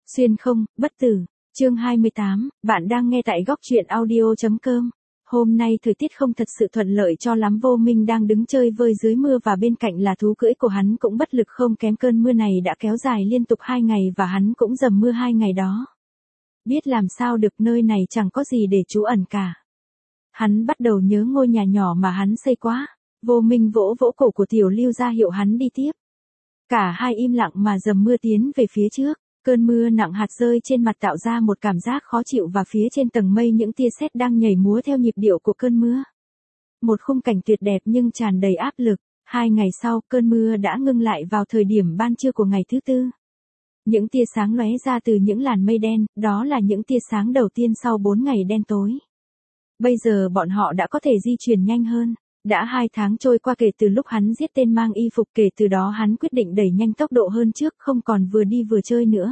Xuyên không, bất tử. Chương 28, bạn đang nghe tại góc truyện audio.com. Hôm nay thời tiết không thật sự thuận lợi cho lắm. Vô Minh đang đứng chơi vơi dưới mưa và bên cạnh là thú cưỡi của hắn cũng bất lực không kém. Cơn mưa này đã kéo dài liên tục 2 ngày và hắn cũng dầm mưa 2 ngày đó. Biết làm sao được, nơi này chẳng có gì để trú ẩn cả. Hắn bắt đầu nhớ ngôi nhà nhỏ mà hắn xây quá. Vô Minh vỗ vỗ cổ của Tiểu Lưu ra hiệu hắn đi tiếp. Cả hai im lặng mà dầm mưa tiến về phía trước. Cơn mưa nặng hạt rơi trên mặt tạo ra một cảm giác khó chịu và phía trên tầng mây những tia sét đang nhảy múa theo nhịp điệu của cơn mưa. Một khung cảnh tuyệt đẹp nhưng tràn đầy áp lực. 2 ngày sau, cơn mưa đã ngưng lại vào thời điểm ban trưa của ngày thứ tư. Những tia sáng lóe ra từ những làn mây đen, đó là những tia sáng đầu tiên sau 4 ngày đen tối. Bây giờ bọn họ đã có thể di chuyển nhanh hơn. Đã 2 tháng trôi qua kể từ lúc hắn giết tên mang y phục, kể từ đó hắn quyết định đẩy nhanh tốc độ hơn trước, không còn vừa đi vừa chơi nữa.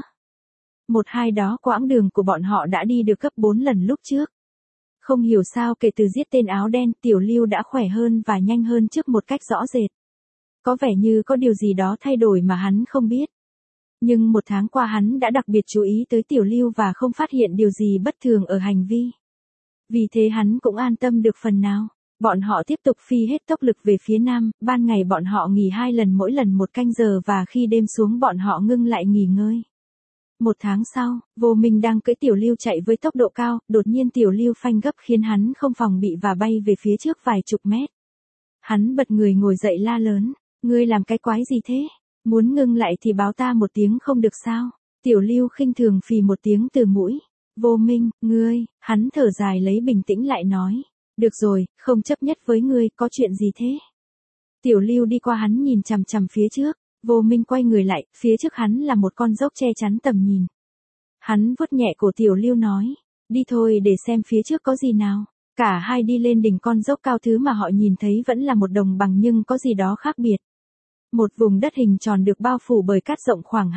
Đó quãng đường của bọn họ đã đi được gấp 4 lần lúc trước. Không hiểu sao kể từ giết tên áo đen, Tiểu Lưu đã khỏe hơn và nhanh hơn trước một cách rõ rệt. Có vẻ như có điều gì đó thay đổi mà hắn không biết. Nhưng 1 tháng qua hắn đã đặc biệt chú ý tới Tiểu Lưu và không phát hiện điều gì bất thường ở hành vi. Vì thế hắn cũng an tâm được phần nào. Bọn họ tiếp tục phi hết tốc lực về phía nam, ban ngày bọn họ nghỉ 2 lần mỗi lần 1 canh giờ và khi đêm xuống bọn họ ngưng lại nghỉ ngơi. 1 tháng sau, Vô Minh đang cưỡi Tiểu Lưu chạy với tốc độ cao, đột nhiên Tiểu Lưu phanh gấp khiến hắn không phòng bị và bay về phía trước vài chục mét. Hắn bật người ngồi dậy la lớn, ngươi làm cái quái gì thế? Muốn ngưng lại thì báo ta một tiếng không được sao? Tiểu Lưu khinh thường phì một tiếng từ mũi. Vô Minh, ngươi, hắn thở dài lấy bình tĩnh lại nói. Được rồi, không chấp nhất với ngươi, có chuyện gì thế? Tiểu Lưu đi qua hắn nhìn chằm chằm phía trước. Vô Minh quay người lại, phía trước hắn là một con dốc che chắn tầm nhìn. Hắn vuốt nhẹ cổ Tiểu Lưu nói, đi thôi để xem phía trước có gì nào. Cả hai đi lên đỉnh con dốc cao, thứ mà họ nhìn thấy vẫn là một đồng bằng nhưng có gì đó khác biệt. Một vùng đất hình tròn được bao phủ bởi cát rộng khoảng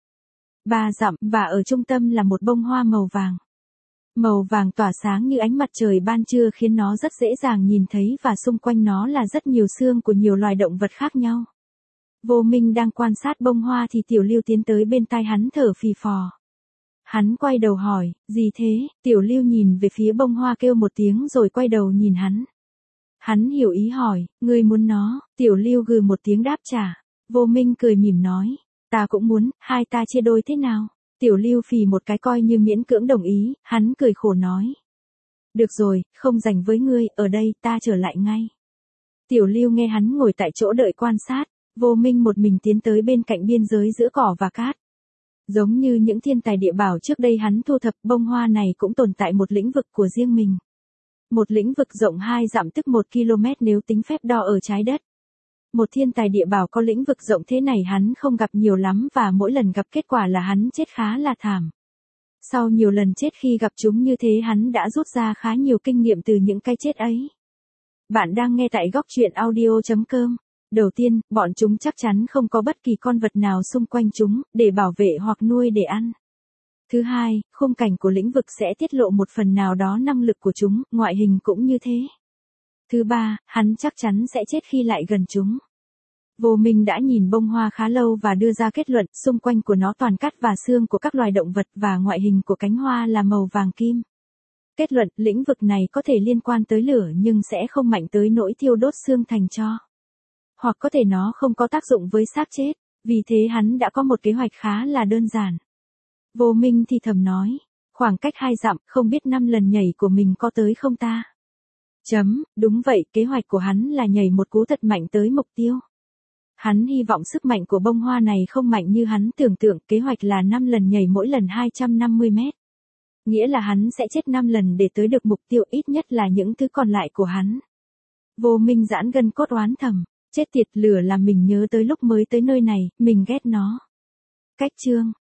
2-3 dặm và ở trung tâm là một bông hoa màu vàng. Màu vàng tỏa sáng như ánh mặt trời ban trưa khiến nó rất dễ dàng nhìn thấy và xung quanh nó là rất nhiều xương của nhiều loài động vật khác nhau. Vô Minh đang quan sát bông hoa thì Tiểu Lưu tiến tới bên tai hắn thở phì phò. Hắn quay đầu hỏi, gì thế? Tiểu Lưu nhìn về phía bông hoa kêu một tiếng rồi quay đầu nhìn hắn. Hắn hiểu ý hỏi, ngươi muốn nó? Tiểu Lưu gừ một tiếng đáp trả. Vô Minh cười mỉm nói, ta cũng muốn, hai ta chia đôi thế nào? Tiểu Lưu phì một cái coi như miễn cưỡng đồng ý, hắn cười khổ nói. Được rồi, không rảnh với ngươi, ở đây, ta trở lại ngay. Tiểu Lưu nghe hắn ngồi tại chỗ đợi quan sát, Vô Minh một mình tiến tới bên cạnh biên giới giữa cỏ và cát. Giống như những thiên tài địa bảo trước đây hắn thu thập, bông hoa này cũng tồn tại một lĩnh vực của riêng mình. Một lĩnh vực rộng 2 dặm tức 1 km nếu tính phép đo ở trái đất. Một thiên tài địa bảo có lĩnh vực rộng thế này hắn không gặp nhiều lắm và mỗi lần gặp kết quả là hắn chết khá là thảm. Sau nhiều lần chết khi gặp chúng như thế hắn đã rút ra khá nhiều kinh nghiệm từ những cái chết ấy. Bạn đang nghe tại góc truyện audio.com. Đầu tiên, bọn chúng chắc chắn không có bất kỳ con vật nào xung quanh chúng, để bảo vệ hoặc nuôi để ăn. Thứ hai, khung cảnh của lĩnh vực sẽ tiết lộ một phần nào đó năng lực của chúng, ngoại hình cũng như thế. Thứ ba, hắn chắc chắn sẽ chết khi lại gần chúng. Vô Minh đã nhìn bông hoa khá lâu và đưa ra kết luận, xung quanh của nó toàn cát và xương của các loài động vật và ngoại hình của cánh hoa là màu vàng kim. Kết luận, lĩnh vực này có thể liên quan tới lửa nhưng sẽ không mạnh tới nỗi thiêu đốt xương thành tro. Hoặc có thể nó không có tác dụng với xác chết, vì thế hắn đã có một kế hoạch khá là đơn giản. Vô Minh thì thầm nói, khoảng cách 2 dặm, không biết 5 lần nhảy của mình có tới không ta? Đúng vậy, kế hoạch của hắn là nhảy một cú thật mạnh tới mục tiêu. Hắn hy vọng sức mạnh của bông hoa này không mạnh như hắn tưởng tượng, kế hoạch là 5 lần nhảy mỗi lần 250 mét. Nghĩa là hắn sẽ chết 5 lần để tới được mục tiêu, ít nhất là những thứ còn lại của hắn. Vô Minh giãn gân cốt oán thầm, chết tiệt, lửa làm mình nhớ tới lúc mới tới nơi này, mình ghét nó. Cách chương